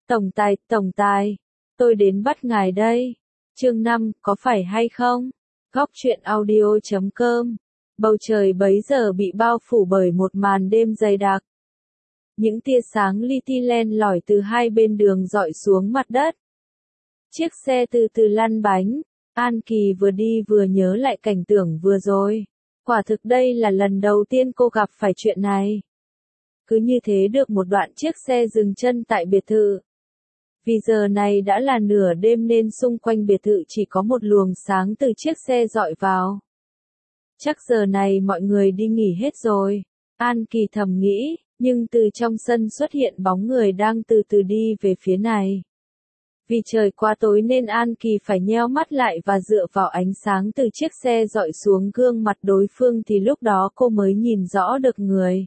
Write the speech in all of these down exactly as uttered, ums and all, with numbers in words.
Tổng tài, tổng tài, tôi đến bắt ngài đây. Chương năm, có phải hay không? Góc truyện audio chấm com. Bầu trời bấy giờ bị bao phủ bởi một màn đêm dày đặc. Những tia sáng li ti len lỏi từ hai bên đường dọi xuống mặt đất. Chiếc xe từ từ lăn bánh, An Kỳ vừa đi vừa nhớ lại cảnh tượng vừa rồi. Quả thực đây là lần đầu tiên cô gặp phải chuyện này. Cứ như thế được một đoạn chiếc xe dừng chân tại biệt thự. Vì giờ này đã là nửa đêm nên xung quanh biệt thự chỉ có một luồng sáng từ chiếc xe dọi vào. Chắc giờ này mọi người đi nghỉ hết rồi, An Kỳ thầm nghĩ, nhưng từ trong sân xuất hiện bóng người đang từ từ đi về phía này. Vì trời quá tối nên An Kỳ phải nheo mắt lại và dựa vào ánh sáng từ chiếc xe dọi xuống gương mặt đối phương thì lúc đó cô mới nhìn rõ được người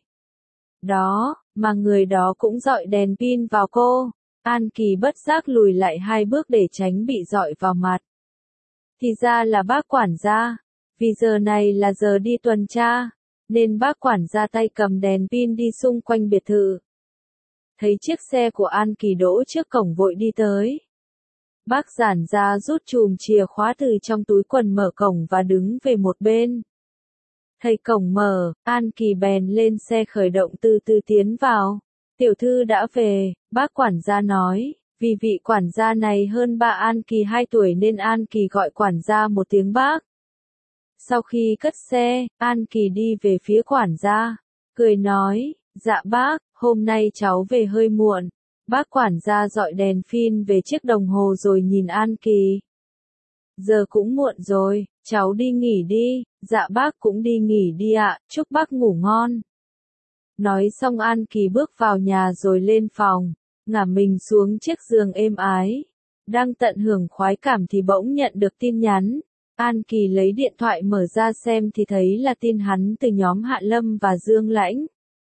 đó, mà người đó cũng dọi đèn pin vào cô. An Kỳ bất giác lùi lại hai bước để tránh bị dọi vào mặt. Thì ra là bác quản gia, vì giờ này là giờ đi tuần tra, nên bác quản gia tay cầm đèn pin đi xung quanh biệt thự. Thấy chiếc xe của An Kỳ đỗ trước cổng vội đi tới. Bác giản ra rút chùm chìa khóa từ trong túi quần mở cổng và đứng về một bên. Thấy cổng mở, An Kỳ bèn lên xe khởi động từ từ tiến vào. Tiểu thư đã về, bác quản gia nói, vì vị quản gia này hơn ba An Kỳ hai tuổi nên An Kỳ gọi quản gia một tiếng bác. Sau khi cất xe, An Kỳ đi về phía quản gia, cười nói, dạ bác, hôm nay cháu về hơi muộn. Bác quản gia dọi đèn pin về chiếc đồng hồ rồi nhìn An Kỳ. Giờ cũng muộn rồi, cháu đi nghỉ đi, dạ bác cũng đi nghỉ đi ạ, chúc bác ngủ ngon. Nói xong An Kỳ bước vào nhà rồi lên phòng, ngả mình xuống chiếc giường êm ái. Đang tận hưởng khoái cảm thì bỗng nhận được tin nhắn. An Kỳ lấy điện thoại mở ra xem thì thấy là tin hắn từ nhóm Hạ Lâm và Dương Lãnh.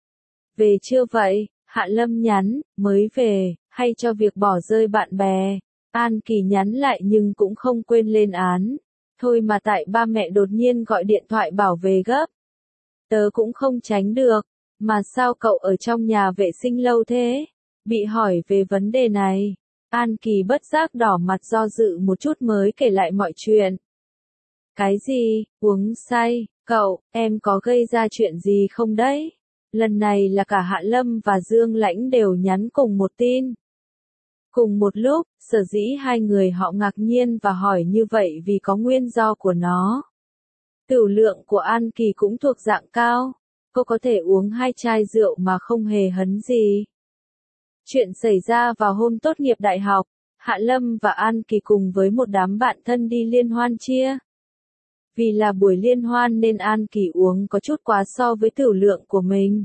Về chưa vậy? Hạ Lâm nhắn, mới về, hay cho việc bỏ rơi bạn bè. An Kỳ nhắn lại nhưng cũng không quên lên án. Thôi mà tại ba mẹ đột nhiên gọi điện thoại bảo về gấp. Tớ cũng không tránh được. Mà sao cậu ở trong nhà vệ sinh lâu thế? Bị hỏi về vấn đề này, An Kỳ bất giác đỏ mặt do dự một chút mới kể lại mọi chuyện. Cái gì, uống say, cậu, em có gây ra chuyện gì không đấy? Lần này là cả Hạ Lâm và Dương Lãnh đều nhắn cùng một tin. Cùng một lúc, sở dĩ hai người họ ngạc nhiên và hỏi như vậy vì có nguyên do của nó. Tửu lượng của An Kỳ cũng thuộc dạng cao. Cô có thể uống hai chai rượu mà không hề hấn gì. Chuyện xảy ra vào hôm tốt nghiệp đại học, Hạ Lâm và An Kỳ cùng với một đám bạn thân đi liên hoan chia. Vì là buổi liên hoan nên An Kỳ uống có chút quá so với tửu lượng của mình.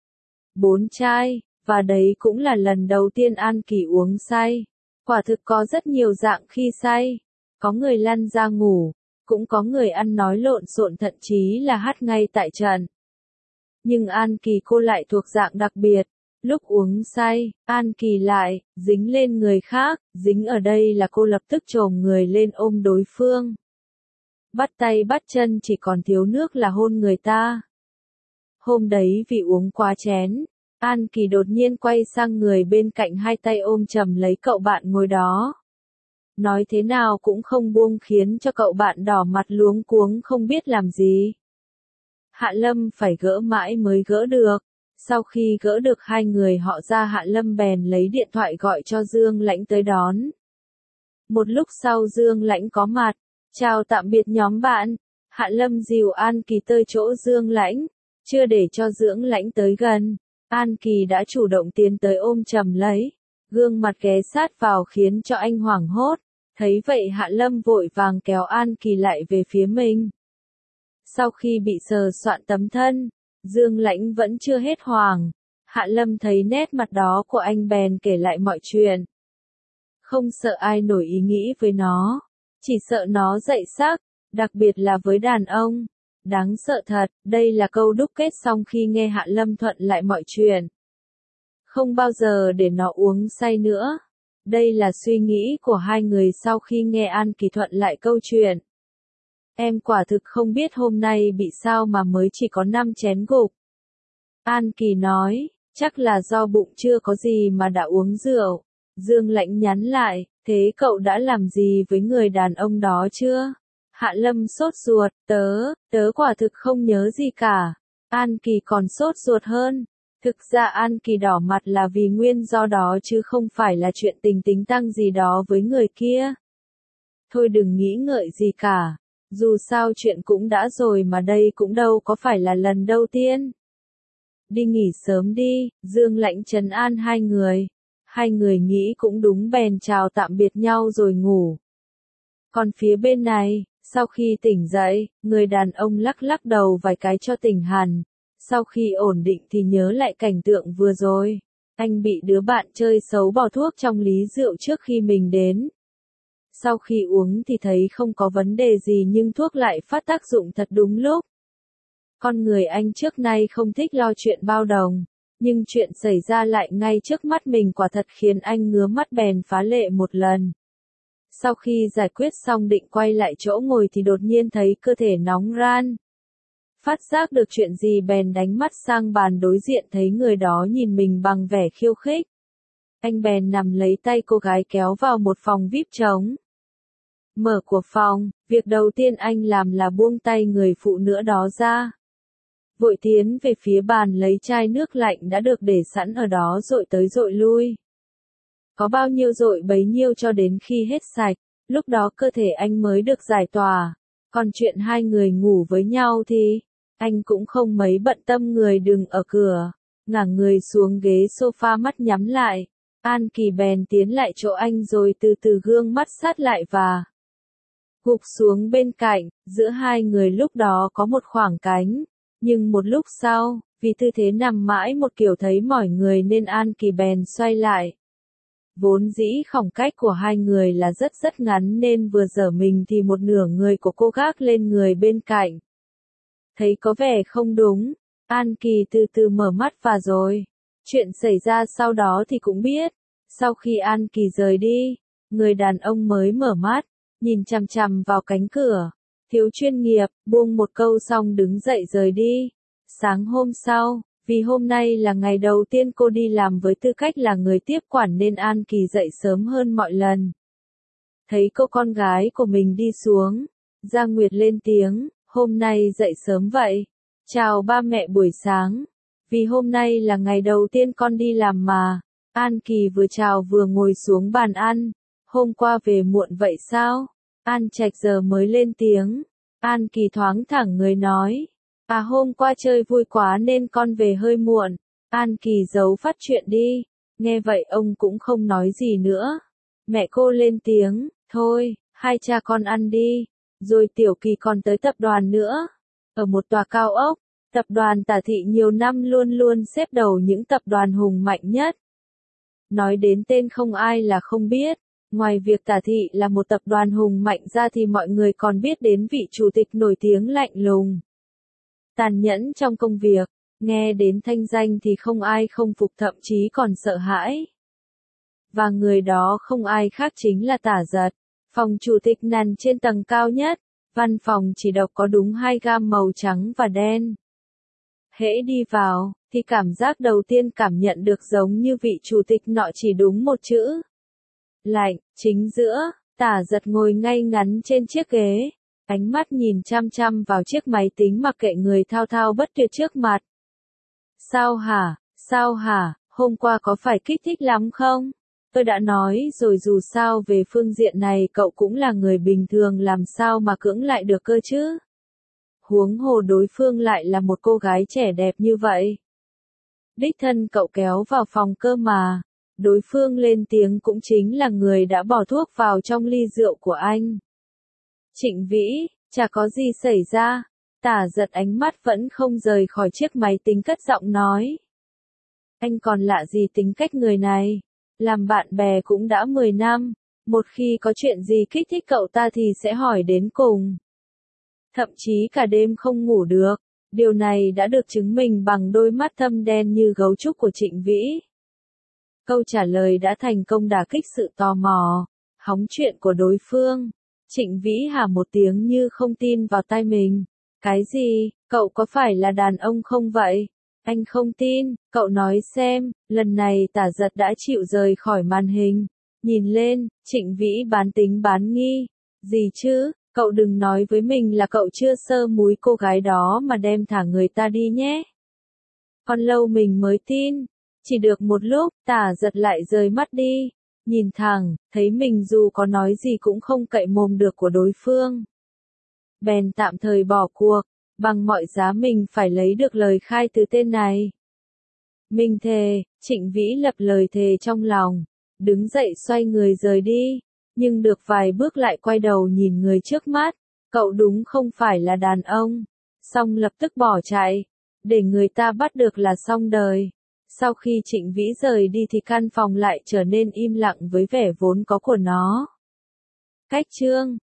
Bốn chai, và đấy cũng là lần đầu tiên An Kỳ uống say. Quả thực có rất nhiều dạng khi say. Có người lăn ra ngủ, cũng có người ăn nói lộn xộn thậm chí là hát ngay tại trận. Nhưng An Kỳ cô lại thuộc dạng đặc biệt. Lúc uống say, An Kỳ lại dính lên người khác, dính ở đây là cô lập tức chồm người lên ôm đối phương. Bắt tay bắt chân chỉ còn thiếu nước là hôn người ta. Hôm đấy vì uống quá chén, An Kỳ đột nhiên quay sang người bên cạnh hai tay ôm chầm lấy cậu bạn ngồi đó. Nói thế nào cũng không buông khiến cho cậu bạn đỏ mặt luống cuống không biết làm gì. Hạ Lâm phải gỡ mãi mới gỡ được. Sau khi gỡ được hai người họ ra Hạ Lâm bèn lấy điện thoại gọi cho Dương Lãnh tới đón. Một lúc sau Dương Lãnh có mặt. Chào tạm biệt nhóm bạn. Hạ Lâm dìu An Kỳ tới chỗ Dương Lãnh. Chưa để cho Dương Lãnh tới gần. An Kỳ đã chủ động tiến tới ôm chầm lấy. Gương mặt ghé sát vào khiến cho anh hoảng hốt. Thấy vậy Hạ Lâm vội vàng kéo An Kỳ lại về phía mình. Sau khi bị sờ soạn tấm thân, Dương Lãnh vẫn chưa hết hoàng. Hạ Lâm thấy nét mặt đó của anh bèn kể lại mọi chuyện. Không sợ ai nổi ý nghĩ với nó, chỉ sợ nó dậy sắc, đặc biệt là với đàn ông. Đáng sợ thật, đây là câu đúc kết xong khi nghe Hạ Lâm thuận lại mọi chuyện. Không bao giờ để nó uống say nữa. Đây là suy nghĩ của hai người sau khi nghe An Kỳ thuận lại câu chuyện. Em quả thực không biết hôm nay bị sao mà mới chỉ có năm chén gục. An Kỳ nói, chắc là do bụng chưa có gì mà đã uống rượu. Dương Lãnh nhắn lại, thế cậu đã làm gì với người đàn ông đó chưa? Hạ Lâm sốt ruột, tớ, tớ quả thực không nhớ gì cả. An Kỳ còn sốt ruột hơn. Thực ra An Kỳ đỏ mặt là vì nguyên do đó chứ không phải là chuyện tình tính tăng gì đó với người kia. Thôi đừng nghĩ ngợi gì cả. Dù sao chuyện cũng đã rồi mà đây cũng đâu có phải là lần đầu tiên. Đi nghỉ sớm đi, Dương Lãnh trấn an hai người. Hai người nghĩ cũng đúng bèn chào tạm biệt nhau rồi ngủ. Còn phía bên này, sau khi tỉnh dậy, người đàn ông lắc lắc đầu vài cái cho tỉnh hẳn. Sau khi ổn định thì nhớ lại cảnh tượng vừa rồi. Anh bị đứa bạn chơi xấu bỏ thuốc trong ly rượu trước khi mình đến. Sau khi uống thì thấy không có vấn đề gì nhưng thuốc lại phát tác dụng thật đúng lúc. Con người anh trước nay không thích lo chuyện bao đồng. Nhưng chuyện xảy ra lại ngay trước mắt mình quả thật khiến anh ngứa mắt bèn phá lệ một lần. Sau khi giải quyết xong định quay lại chỗ ngồi thì đột nhiên thấy cơ thể nóng ran. Phát giác được chuyện gì bèn đánh mắt sang bàn đối diện thấy người đó nhìn mình bằng vẻ khiêu khích. Anh bèn nằm lấy tay cô gái kéo vào một phòng vi ai pi trống. Mở của phòng, việc đầu tiên anh làm là buông tay người phụ nữ đó ra. Vội tiến về phía bàn lấy chai nước lạnh đã được để sẵn ở đó dội tới dội lui. Có bao nhiêu dội bấy nhiêu cho đến khi hết sạch, lúc đó cơ thể anh mới được giải tỏa. Còn chuyện hai người ngủ với nhau thì, anh cũng không mấy bận tâm người đừng ở cửa. Ngả người xuống ghế sofa mắt nhắm lại. An Kỳ bèn tiến lại chỗ anh rồi từ từ gương mắt sát lại và gục xuống bên cạnh, giữa hai người lúc đó có một khoảng cánh. Nhưng một lúc sau, vì tư thế nằm mãi một kiểu thấy mỏi người nên An Kỳ bèn xoay lại. Vốn dĩ khoảng cách của hai người là rất rất ngắn nên vừa dở mình thì một nửa người của cô gác lên người bên cạnh. Thấy có vẻ không đúng, An Kỳ từ từ mở mắt và rồi. Chuyện xảy ra sau đó thì cũng biết. Sau khi An Kỳ rời đi, người đàn ông mới mở mắt, nhìn chằm chằm vào cánh cửa. Thiếu chuyên nghiệp, buông một câu xong đứng dậy rời đi. Sáng hôm sau, vì hôm nay là ngày đầu tiên cô đi làm với tư cách là người tiếp quản nên An Kỳ dậy sớm hơn mọi lần. Thấy cô con gái của mình đi xuống, Giang Nguyệt lên tiếng, hôm nay dậy sớm vậy. Chào ba mẹ buổi sáng. Vì hôm nay là ngày đầu tiên con đi làm mà. An Kỳ vừa chào vừa ngồi xuống bàn ăn. Hôm qua về muộn vậy sao? An Trạch giờ mới lên tiếng. An Kỳ thoáng thẳng người nói. À hôm qua chơi vui quá nên con về hơi muộn. An Kỳ giấu phát chuyện đi. Nghe vậy ông cũng không nói gì nữa. Mẹ cô lên tiếng. Thôi, hai cha con ăn đi. Rồi Tiểu Kỳ còn tới tập đoàn nữa. Ở một tòa cao ốc, tập đoàn Tả Thị nhiều năm luôn luôn xếp đầu những tập đoàn hùng mạnh nhất. Nói đến tên không ai là không biết. Ngoài việc Tả Thị là một tập đoàn hùng mạnh ra thì mọi người còn biết đến vị chủ tịch nổi tiếng lạnh lùng, tàn nhẫn trong công việc. Nghe đến thanh danh thì không ai không phục thậm chí còn sợ hãi. Và người đó không ai khác chính là Tả Giật. Phòng chủ tịch nằm trên tầng cao nhất. Văn phòng chỉ độc có đúng hai gam màu trắng và đen. Hễ đi vào, thì cảm giác đầu tiên cảm nhận được giống như vị chủ tịch nọ chỉ đúng một chữ. Lạnh. Chính giữa, Tả Giật ngồi ngay ngắn trên chiếc ghế. Ánh mắt nhìn chăm chăm vào chiếc máy tính mặc kệ người thao thao bất tuyệt trước mặt. Sao hả, sao hả, hôm qua có phải kích thích lắm không? Tôi đã nói rồi dù sao về phương diện này cậu cũng là người bình thường làm sao mà cưỡng lại được cơ chứ? Huống hồ đối phương lại là một cô gái trẻ đẹp như vậy. Đích thân cậu kéo vào phòng cơ mà. Đối phương lên tiếng cũng chính là người đã bỏ thuốc vào trong ly rượu của anh. Trịnh Vĩ, chả có gì xảy ra. Tả Giật ánh mắt vẫn không rời khỏi chiếc máy tính cất giọng nói. Anh còn lạ gì tính cách người này? Làm bạn bè cũng đã mười năm. Một khi có chuyện gì kích thích cậu ta thì sẽ hỏi đến cùng. Thậm chí cả đêm không ngủ được. Điều này đã được chứng minh bằng đôi mắt thâm đen như gấu trúc của Trịnh Vĩ. Câu trả lời đã thành công đả kích sự tò mò, hóng chuyện của đối phương. Trịnh Vĩ hả một tiếng như không tin vào tai mình. Cái gì, cậu có phải là đàn ông không vậy? Anh không tin, cậu nói xem, lần này Tả Giật đã chịu rời khỏi màn hình. Nhìn lên, Trịnh Vĩ bán tính bán nghi. Gì chứ, cậu đừng nói với mình là cậu chưa sơ múi cô gái đó mà đem thả người ta đi nhé. Còn lâu mình mới tin. Chỉ được một lúc, Tả Giật lại rời mắt đi. Nhìn thẳng, thấy mình dù có nói gì cũng không cậy mồm được của đối phương. Bèn tạm thời bỏ cuộc, bằng mọi giá mình phải lấy được lời khai từ tên này. Mình thề, Trịnh Vĩ lập lời thề trong lòng, đứng dậy xoay người rời đi, nhưng được vài bước lại quay đầu nhìn người trước mắt, cậu đúng không phải là đàn ông, xong lập tức bỏ chạy, để người ta bắt được là xong đời. Sau khi Trịnh Vĩ rời đi thì căn phòng lại trở nên im lặng với vẻ vốn có của nó. Cách chương